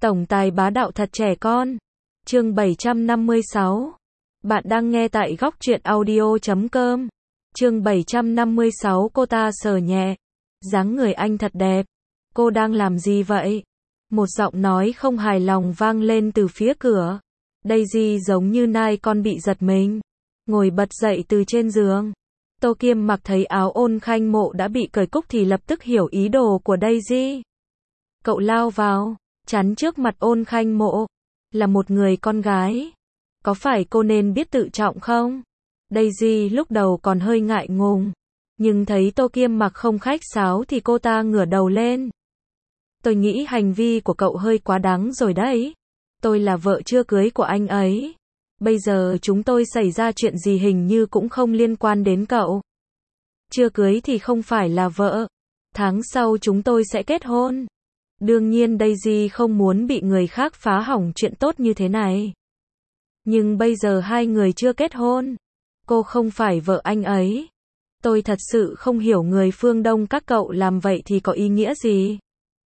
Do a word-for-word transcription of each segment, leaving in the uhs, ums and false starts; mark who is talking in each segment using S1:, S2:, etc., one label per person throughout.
S1: Tổng tài bá đạo thật trẻ con. Chương bảy trăm năm mươi sáu. Bạn đang nghe tại góc truyện audio chấm com. Chương bảy trăm năm mươi sáu. Cô ta sờ nhẹ. Dáng người anh thật đẹp. Cô đang làm gì vậy? Một giọng nói không hài lòng vang lên từ phía cửa. Daisy giống như nai con bị giật mình. Ngồi bật dậy từ trên giường. Tô Kiêm Mặc thấy áo Ôn Khanh Mộ đã bị cởi cúc thì lập tức hiểu ý đồ của Daisy. Cậu lao vào, chắn trước mặt Ôn Khanh Mộ. Là một người con gái. Có phải cô nên biết tự trọng không? Daisy lúc đầu còn hơi ngại ngùng. Nhưng thấy Tô Kiêm Mặc không khách sáo thì cô ta ngửa đầu lên. Tôi nghĩ hành vi của cậu hơi quá đáng rồi đấy. Tôi là vợ chưa cưới của anh ấy. Bây giờ chúng tôi xảy ra chuyện gì hình như cũng không liên quan đến cậu. Chưa cưới thì không phải là vợ. Tháng sau chúng tôi sẽ kết hôn. Đương nhiên Daisy không muốn bị người khác phá hỏng chuyện tốt như thế này. Nhưng bây giờ hai người chưa kết hôn. Cô không phải vợ anh ấy. Tôi thật sự không hiểu người phương Đông các cậu làm vậy thì có ý nghĩa gì.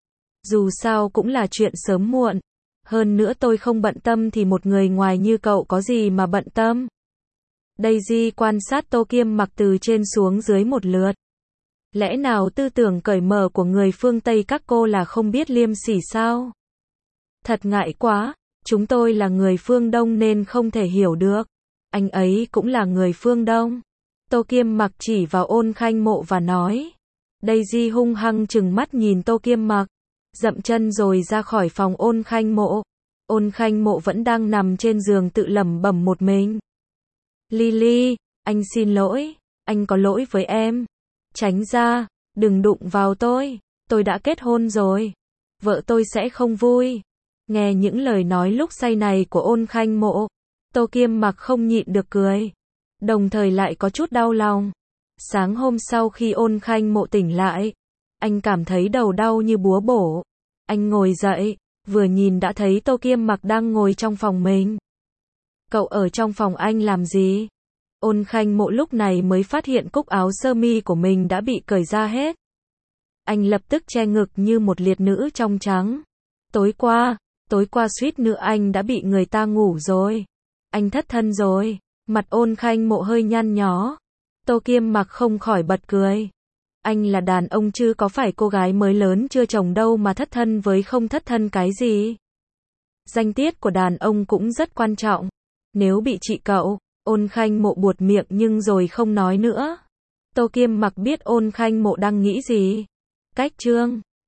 S1: Dù sao cũng là chuyện sớm muộn. Hơn nữa tôi không bận tâm thì một người ngoài như cậu có gì mà bận tâm. Daisy quan sát Tô Kiêm Mặc từ trên xuống dưới một lượt. Lẽ nào tư tưởng cởi mở của người phương Tây các cô là không biết liêm sỉ sao? Thật ngại quá, chúng tôi là người phương Đông nên không thể hiểu được. Anh ấy cũng là người phương Đông. Tô Kiêm Mặc chỉ vào Ôn Khanh Mộ và nói. Daisy hung hăng trừng mắt nhìn Tô Kiêm Mặc. Dậm chân rồi ra khỏi phòng Ôn Khanh Mộ. Ôn Khanh Mộ vẫn đang nằm trên giường tự lẩm bẩm một mình. Lily, anh xin lỗi, anh có lỗi với em. Tránh ra, đừng đụng vào tôi, tôi đã kết hôn rồi. Vợ tôi sẽ không vui. Nghe những lời nói lúc say này của Ôn Khanh Mộ, Tô Kiêm Mặc không nhịn được cười. Đồng thời lại có chút đau lòng. Sáng hôm sau khi Ôn Khanh Mộ tỉnh lại, anh cảm thấy đầu đau như búa bổ. Anh ngồi dậy, vừa nhìn đã thấy Tô Kiêm Mặc đang ngồi trong phòng mình. Cậu ở trong phòng anh làm gì? Ôn Khanh Mộ lúc này mới phát hiện cúc áo sơ mi của mình đã bị cởi ra hết. Anh lập tức che ngực như một liệt nữ trong trắng. Tối qua, tối qua suýt nữa anh đã bị người ta ngủ rồi. Anh thất thân rồi. Mặt Ôn Khanh Mộ hơi nhăn nhó. Tô Kiêm Mặc không khỏi bật cười. Anh là đàn ông chứ có phải cô gái mới lớn chưa chồng đâu mà thất thân với không thất thân cái gì. Danh tiết của đàn ông cũng rất quan trọng. Nếu bị chị cậu, Ôn Khanh Mộ buột miệng nhưng rồi không nói nữa. Tô Kiêm Mặc biết Ôn Khanh Mộ đang nghĩ gì. Cách chương